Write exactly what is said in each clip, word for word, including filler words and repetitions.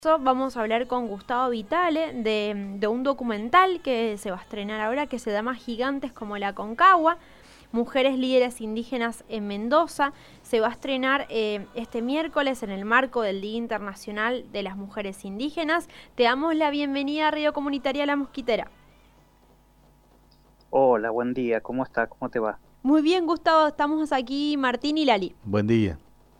Vamos a hablar con Gustavo Vitale de, de un documental que se va a estrenar ahora que se llama Gigantes como la Aconcagua, Mujeres Líderes Indígenas en Mendoza. Se va a estrenar eh, este miércoles en el marco del Día Internacional de las Mujeres Indígenas. Te damos la bienvenida a Radio Comunitaria La Mosquitera. Hola, buen día, ¿cómo está? ¿Cómo te va? Muy bien, Gustavo, estamos aquí Martín y Lali. Buen día.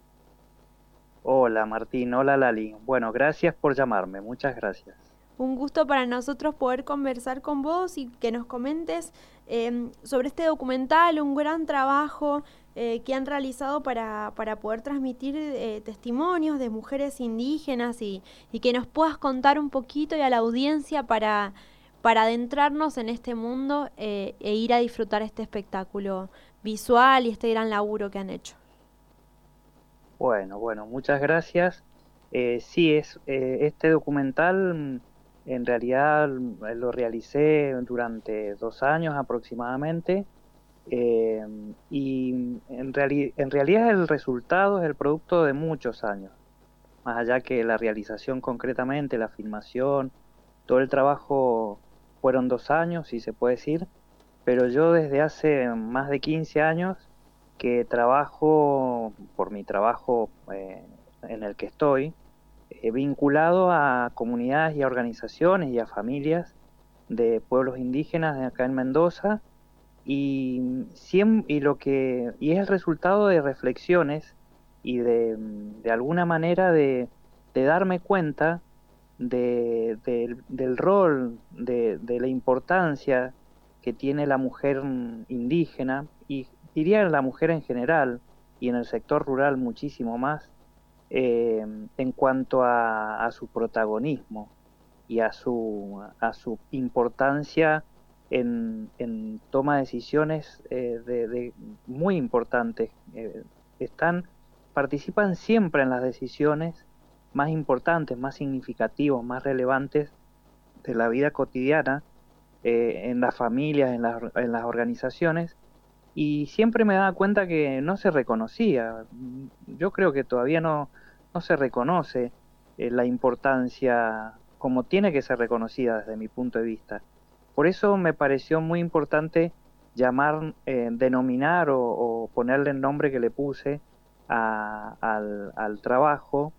Hola, Martín, hola, Lali. Bueno, gracias por llamarme, muchas gracias. Un gusto para nosotros poder conversar con vos y que nos comentes eh, sobre este documental, un gran trabajo eh, que han realizado para, para poder transmitir eh, testimonios de mujeres indígenas y, y que nos puedas contar un poquito y a la audiencia para, para adentrarnos en este mundo eh, e ir a disfrutar este espectáculo visual y este gran laburo que han hecho. Bueno, bueno, muchas gracias. Eh, sí, es eh, este documental mm, en realidad mm, lo realicé durante dos años aproximadamente eh, y en, reali- en realidad el resultado es el producto de muchos años, más allá que la realización concretamente, la filmación, todo el trabajo fueron dos años, si se puede decir, pero yo desde hace más de quince años que trabajo, por mi trabajo eh, en el que estoy, eh, vinculado a comunidades y a organizaciones y a familias de pueblos indígenas de acá en Mendoza y, siem- y lo que y es el resultado de reflexiones y de, de alguna manera de, de darme cuenta de, del del rol, de, de la importancia que tiene la mujer indígena y diría la mujer en general y en el sector rural muchísimo más eh, en cuanto a, a su protagonismo y a su, a su importancia en, en toma de decisiones eh, de, de muy importantes. Eh, están, participan siempre en las decisiones más importantes, más significativas, más relevantes de la vida cotidiana, eh, en las familias, en las, en las organizaciones, y siempre me daba cuenta que no se reconocía. Yo creo que todavía no, no se reconoce eh, la importancia como tiene que ser reconocida desde mi punto de vista. Por eso me pareció muy importante llamar, eh, denominar o, o ponerle el nombre que le puse a- al, al trabajo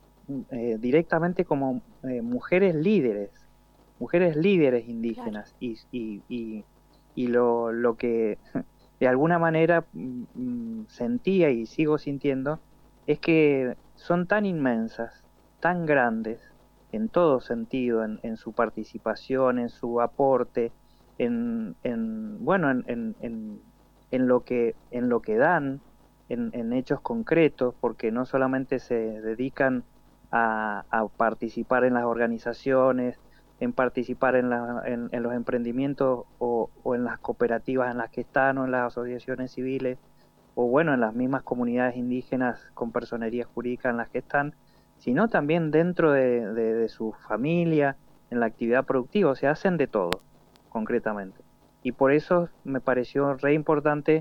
eh, directamente como eh, mujeres líderes, mujeres líderes Claro. indígenas y, y, y, y lo, lo que de alguna manera mm, mm, sentía y sigo sintiendo es que son tan inmensas, tan grandes en todo sentido, en, en su participación, en su aporte, en, en bueno, en, en, en, en lo que, en lo que dan, en, en hechos concretos, porque no solamente se dedican a, a participar en las organizaciones, en participar en, la, en, en los emprendimientos o, o en las cooperativas en las que están o en las asociaciones civiles o bueno, en las mismas comunidades indígenas con personería jurídica en las que están, sino también dentro de, de, de su familia, en la actividad productiva, o sea, hacen de todo, concretamente. Y por eso me pareció re importante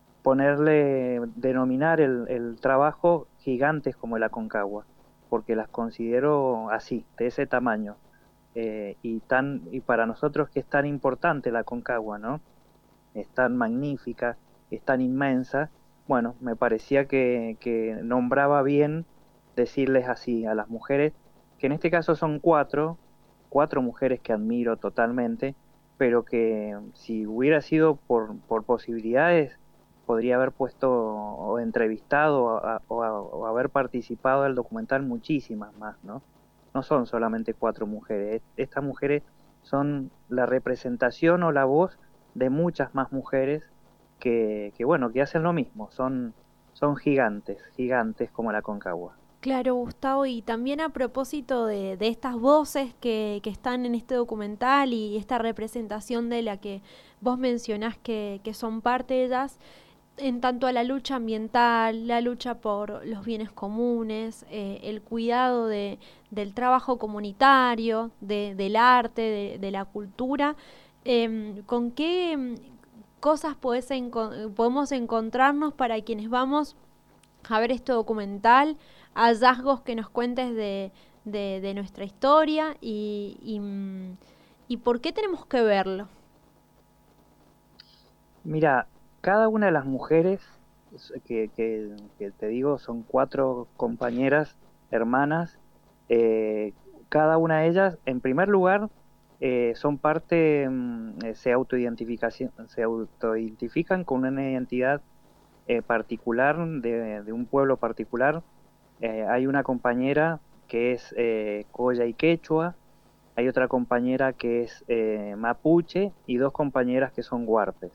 ponerle, denominar el, el trabajo gigantes como el Aconcagua, porque las considero así, de ese tamaño. Eh, y tan y para nosotros que es tan importante la Aconcagua, ¿no? Es tan magnífica, es tan inmensa, bueno, me parecía que, que nombraba bien decirles así a las mujeres, que en este caso son cuatro, cuatro mujeres que admiro totalmente, pero que si hubiera sido por, por posibilidades, podría haber puesto o entrevistado a- o, a- o haber participado del documental muchísimas más, ¿no? No son solamente cuatro mujeres, estas mujeres son la representación o la voz de muchas más mujeres que, que bueno, que hacen lo mismo, son, son gigantes, gigantes como la Concagua. Claro, Gustavo, y también a propósito de, de estas voces que, que están en este documental y esta representación de la que vos mencionás que, que son parte de ellas, en tanto a la lucha ambiental, la lucha por los bienes comunes, eh, el cuidado de, del trabajo comunitario, de, del arte, de, de la cultura, eh, ¿con qué mm, cosas podés enco- podemos encontrarnos para quienes vamos a ver este documental, hallazgos que nos cuentes de, de, de nuestra historia y, y, y por qué tenemos que verlo. Mira, cada una de las mujeres que, que, que te digo son cuatro compañeras, hermanas, eh, cada una de ellas, en primer lugar, eh, son parte, mm, eh, se autoidentifican, se autoidentifican con una identidad eh, particular de, de un pueblo particular. Eh, hay una compañera que es eh, Colla y Quechua, hay otra compañera que es eh, Mapuche y dos compañeras que son Huarpes.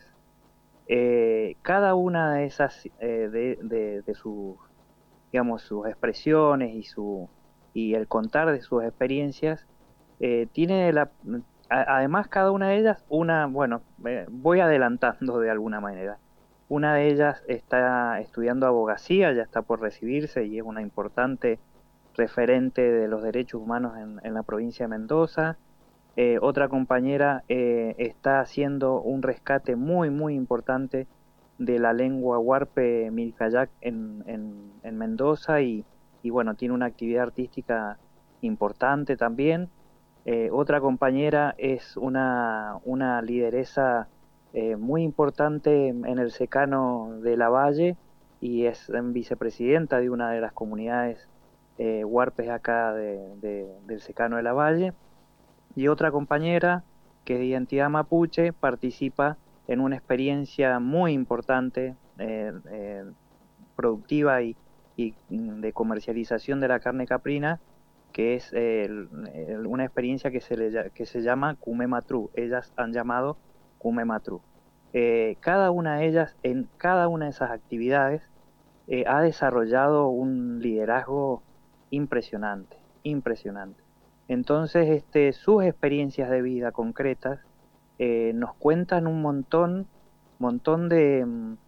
Eh, cada una de esas, eh, de, de, de sus, digamos, sus expresiones y, su, y el contar de sus experiencias, eh, tiene la, a, además cada una de ellas, una, bueno, eh, voy adelantando de alguna manera. Una de ellas está estudiando abogacía, ya está por recibirse y es una importante referente de los derechos humanos en, en la provincia de Mendoza. Eh, otra compañera eh, está haciendo un rescate muy, muy importante de la lengua huarpe Milcayac en, en, en Mendoza y, y, bueno, tiene una actividad artística importante también. Eh, otra compañera es una, una lideresa eh, muy importante en el secano de Lavalle y es vicepresidenta de una de las comunidades eh, huarpes acá de, de, del secano de Lavalle. Y otra compañera, que es de identidad mapuche, participa en una experiencia muy importante, eh, eh, productiva y, y, de comercialización de la carne caprina, que es eh, el, una experiencia que se, le, que se llama Kume Matru. Ellas han llamado Kume Matru. Eh, cada una de ellas, en cada una de esas actividades, eh, ha desarrollado un liderazgo impresionante, impresionante. Entonces, este, sus experiencias de vida concretas eh, nos cuentan un montón, montón de,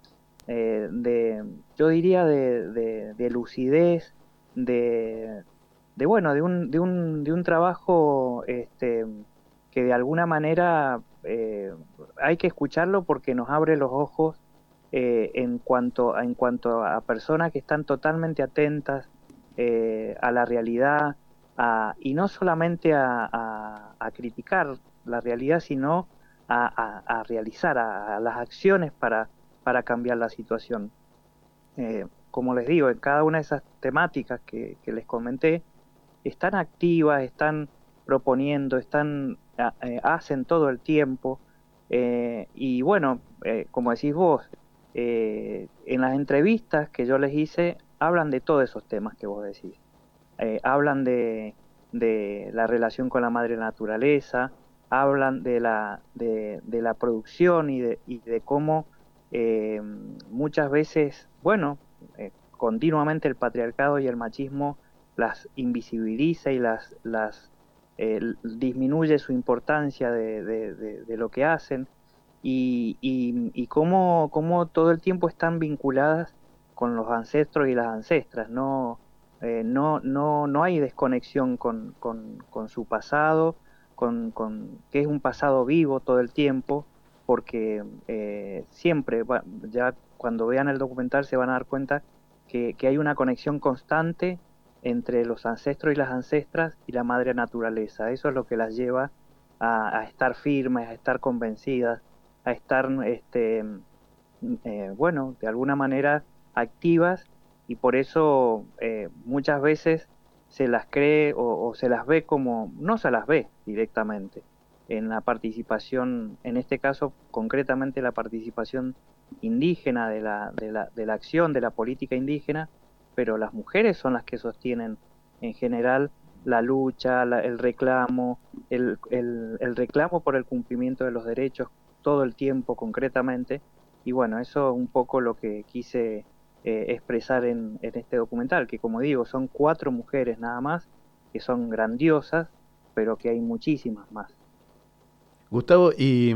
eh, de yo diría, de, de, de lucidez, de, de, bueno, de un, de un, de un trabajo este, que de alguna manera eh, hay que escucharlo porque nos abre los ojos eh, en cuanto, en cuanto a personas que están totalmente atentas eh, a la realidad, A, y no solamente a, a, a criticar la realidad, sino a, a, a realizar a, a las acciones para, para cambiar la situación. Eh, como les digo, en cada una de esas temáticas que, que les comenté, están activas, están proponiendo, están, eh, hacen todo el tiempo, eh, y bueno, eh, como decís vos, eh, en las entrevistas que yo les hice, hablan de todos esos temas que vos decís. Eh, hablan de, de la relación con la madre naturaleza, hablan de la, de, de la producción y de, y de cómo eh, muchas veces, bueno, eh, continuamente el patriarcado y el machismo las invisibiliza y las, las eh, disminuye su importancia de, de, de, de lo que hacen y, y, y cómo, cómo todo el tiempo están vinculadas con los ancestros y las ancestras, no Eh, no, no, no hay desconexión con, con, con su pasado, con, con, que es un pasado vivo todo el tiempo, porque eh, siempre, ya cuando vean el documental se van a dar cuenta que, que hay una conexión constante entre los ancestros y las ancestras y la madre naturaleza. Eso es lo que las lleva a, a estar firmes, a estar convencidas, a estar, este, eh, bueno, de alguna manera activas, y por eso eh, muchas veces se las cree o, o se las ve como, no se las ve directamente en la participación, en este caso concretamente la participación indígena de la, de la, de la acción, de la política indígena, pero las mujeres son las que sostienen en general la lucha, la, el reclamo, el, el, el reclamo por el cumplimiento de los derechos todo el tiempo concretamente, y bueno, eso es un poco lo que quise Eh, expresar en, en este documental, que como digo, son cuatro mujeres nada más, que son grandiosas, pero que hay muchísimas más. Gustavo, y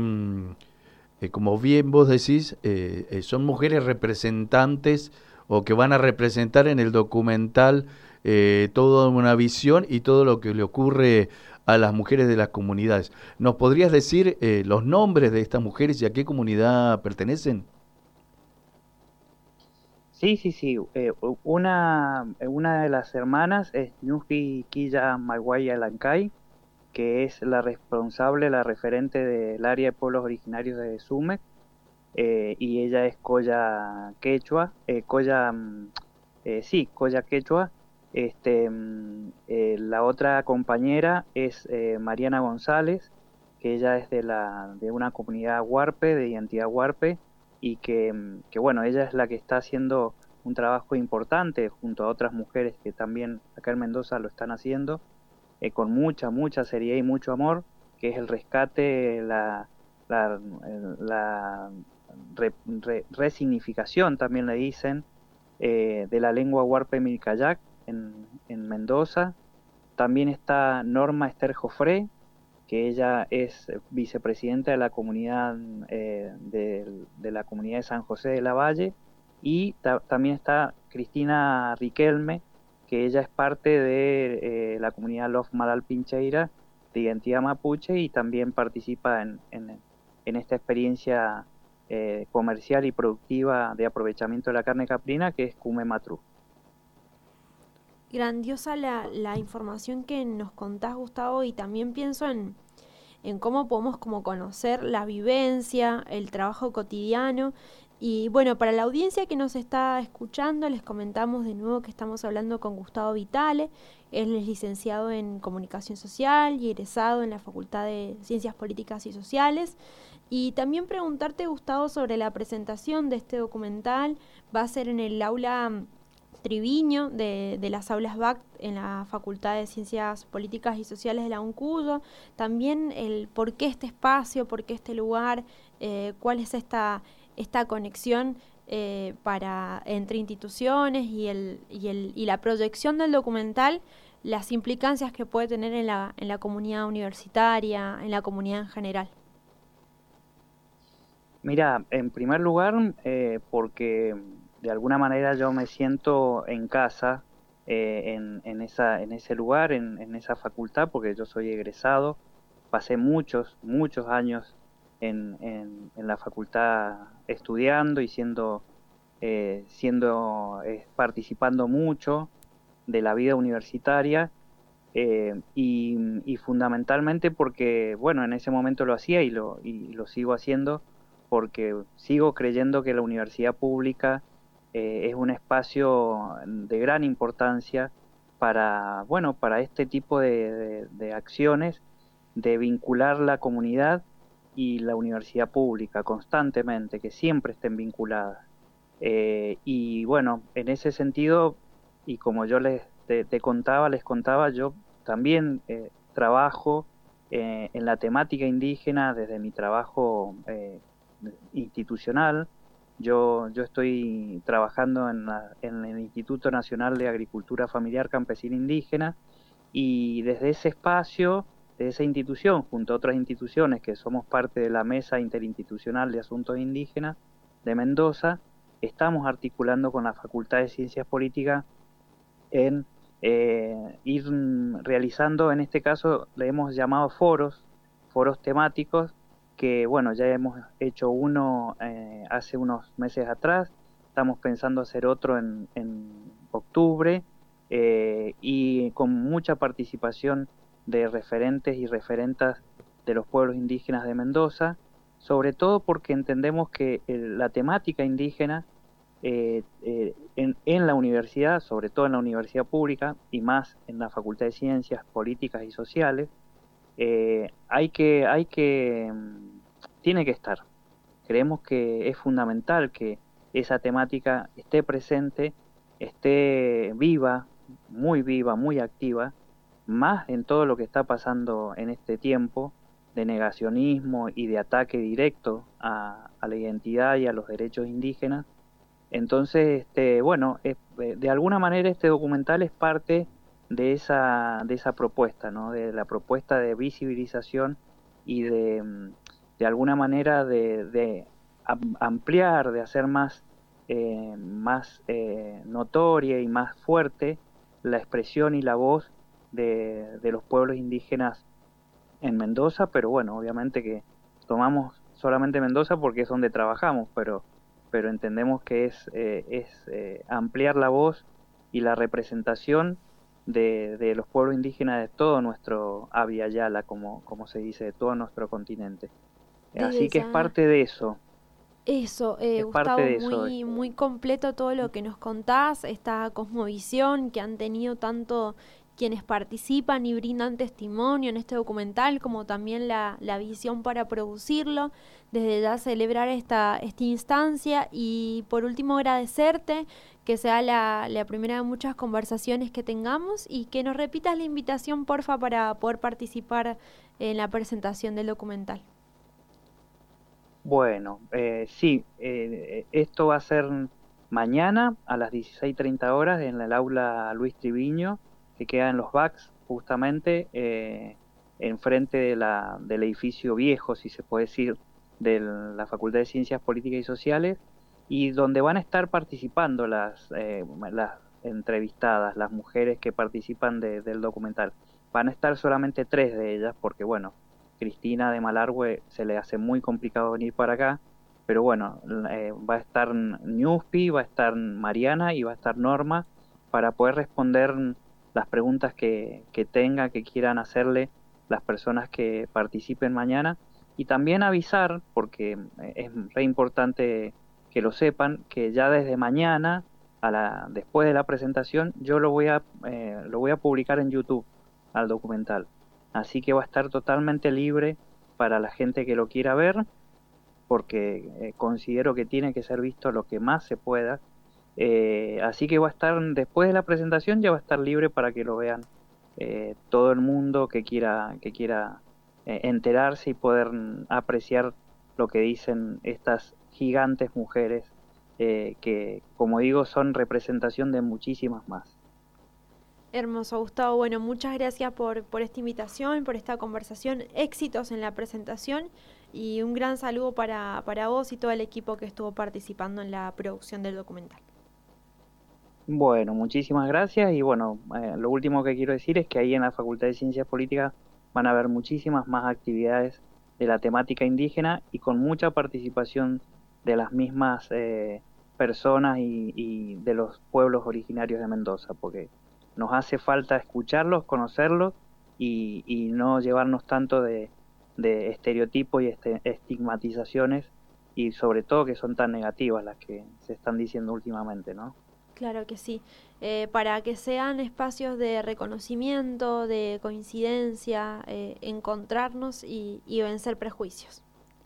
eh, como bien vos decís, eh, eh, son mujeres representantes o que van a representar en el documental eh, toda una visión y todo lo que le ocurre a las mujeres de las comunidades. ¿Nos podrías decir eh, los nombres de estas mujeres y a qué comunidad pertenecen? Sí, sí, sí. eh, u- una, una de las hermanas es Ñuji Quilla Maguaya Lancay, que es la responsable, la referente del área de pueblos originarios de Sumek, eh, y ella es Colla Quechua, eh, Colla, mm, eh, sí, Colla Quechua. Este, mm, eh, la otra compañera es eh, Mariana González, que ella es de la, de una comunidad huarpe, de identidad huarpe, y que, mm, que bueno, ella es la que está haciendo un trabajo importante junto a otras mujeres que también acá en Mendoza lo están haciendo, eh, con mucha, mucha seriedad y mucho amor, que es el rescate, la, la, la re- re- resignificación, también le dicen, eh, de la lengua huarpe milcayac en, en Mendoza. También está Norma Esther Jofré, que ella es vicepresidenta de la comunidad, eh, de, de la comunidad de San José de la Valle, y ta- también está Cristina Riquelme, que ella es parte de eh, la comunidad Love Malal Pincheira, de identidad mapuche, y también participa en, en, en esta experiencia eh, comercial y productiva de aprovechamiento de la carne caprina, que es Cume Matru. Grandiosa la, la información que nos contás, Gustavo, y también pienso en, en cómo podemos como conocer la vivencia, el trabajo cotidiano. Y bueno, para la audiencia que nos está escuchando, les comentamos de nuevo que estamos hablando con Gustavo Vitale. Él es licenciado en Comunicación Social y egresado en la Facultad de Ciencias Políticas y Sociales. Y también preguntarte, Gustavo, sobre la presentación de este documental. Va a ser en el aula Triviño de, de las aulas B A C en la Facultad de Ciencias Políticas y Sociales de la UNCUYO. También el por qué este espacio, por qué este lugar, eh, cuál es esta, esta conexión eh, para, entre instituciones y, el, y, el, y la proyección del documental, las implicancias que puede tener en la, en la comunidad universitaria, en la comunidad en general. Mira, en primer lugar, eh, porque de alguna manera yo me siento en casa, eh, en, en esa, en ese lugar, en, en esa facultad, porque yo soy egresado, pasé muchos, muchos años en, en, en la facultad estudiando y siendo, eh, siendo eh, participando mucho de la vida universitaria, eh, y, y fundamentalmente porque, bueno, en ese momento lo hacía y lo, y lo sigo haciendo porque sigo creyendo que la universidad pública eh, es un espacio de gran importancia para, bueno, para este tipo de, de, de acciones, de vincular la comunidad y la universidad pública constantemente, que siempre estén vinculadas. Eh, y bueno, en ese sentido, y como yo les te, te contaba, les contaba, yo también eh, trabajo eh, en la temática indígena desde mi trabajo eh, institucional. Yo, yo estoy trabajando en, la, en el Instituto Nacional de Agricultura Familiar Campesina Indígena, y desde ese espacio, de esa institución, junto a otras instituciones que somos parte de la Mesa Interinstitucional de Asuntos Indígenas de Mendoza, estamos articulando con la Facultad de Ciencias Políticas en eh, ir realizando, en este caso le hemos llamado foros, foros temáticos, que bueno, ya hemos hecho uno eh, hace unos meses atrás, estamos pensando hacer otro en, en octubre, eh, y con mucha participación de referentes y referentas de los pueblos indígenas de Mendoza, sobre todo porque entendemos que eh, la temática indígena eh, eh, en, en la universidad, sobre todo en la universidad pública y más en la Facultad de Ciencias Políticas y Sociales, eh, hay que, hay que, mm, tiene que estar. Creemos que es fundamental que esa temática esté presente, esté viva, muy viva, muy activa, más en todo lo que está pasando en este tiempo de negacionismo y de ataque directo a, a la identidad y a los derechos indígenas. Entonces, este, bueno, es, eh, de alguna manera este documental es parte de esa, de esa propuesta, ¿no? De la propuesta de visibilización y de, mm, de alguna manera de, de am- ampliar, de hacer más, eh, más eh, notoria y más fuerte la expresión y la voz de, de los pueblos indígenas en Mendoza, pero bueno, obviamente que tomamos solamente Mendoza porque es donde trabajamos, pero pero entendemos que es, eh, es eh, ampliar la voz y la representación de, de los pueblos indígenas de todo nuestro Abya Yala, como, como se dice, de todo nuestro continente. Desde Así que es ya, parte de eso, eso, eh, es parte Gustavo, de eso. muy, muy completo todo lo que nos contás, esta cosmovisión que han tenido tanto quienes participan y brindan testimonio en este documental, como también la, la visión para producirlo. Desde ya celebrar esta, esta instancia y por último agradecerte que sea la, la primera de muchas conversaciones que tengamos y que nos repitas la invitación, porfa, para poder participar en la presentación del documental. Bueno, eh, sí, eh, esto va a ser mañana a las dieciséis treinta horas en el aula Luis Triviño, que queda en los Bacs, justamente eh, enfrente de la, del edificio viejo, si se puede decir, de la Facultad de Ciencias Políticas y Sociales, y donde van a estar participando las, eh, las entrevistadas, las mujeres que participan de, del documental. Van a estar solamente tres de ellas, porque bueno, Cristina de Malargüe se le hace muy complicado venir para acá, pero bueno, eh, va a estar Ñuspi, va a estar Mariana y va a estar Norma para poder responder las preguntas que, que tenga, que quieran hacerle las personas que participen mañana, y también avisar, porque es re importante que lo sepan, que ya desde mañana, a la, después de la presentación, yo lo voy a, eh, lo voy a publicar en YouTube al documental. Así que va a estar totalmente libre para la gente que lo quiera ver, porque eh, considero que tiene que ser visto lo que más se pueda. Eh, así que va a estar, después de la presentación, ya va a estar libre para que lo vean eh, todo el mundo que quiera, que quiera eh, enterarse y poder mm, apreciar lo que dicen estas gigantes mujeres eh, que, como digo, son representación de muchísimas más. Hermoso, Gustavo. Bueno, muchas gracias por, por esta invitación, por esta conversación. Éxitos en la presentación y un gran saludo para, para vos y todo el equipo que estuvo participando en la producción del documental. Bueno, muchísimas gracias y bueno, eh, lo último que quiero decir es que ahí en la Facultad de Ciencias Políticas van a haber muchísimas más actividades de la temática indígena y con mucha participación de las mismas eh, personas y, y de los pueblos originarios de Mendoza, porque nos hace falta escucharlos, conocerlos y, y no llevarnos tanto de, de estereotipos y este, estigmatizaciones, y sobre todo que son tan negativas las que se están diciendo últimamente, ¿no? Claro que sí, eh, para que sean espacios de reconocimiento, de coincidencia, eh, encontrarnos y, y vencer prejuicios.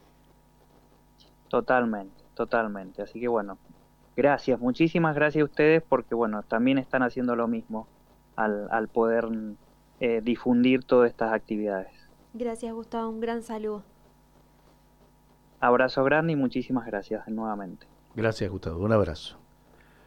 Totalmente, totalmente. Así que bueno, gracias, muchísimas gracias a ustedes porque bueno, también están haciendo lo mismo al, al poder eh, difundir todas estas actividades. Gracias, Gustavo, un gran saludo. Abrazo grande y muchísimas gracias nuevamente. Gracias, Gustavo. Un abrazo.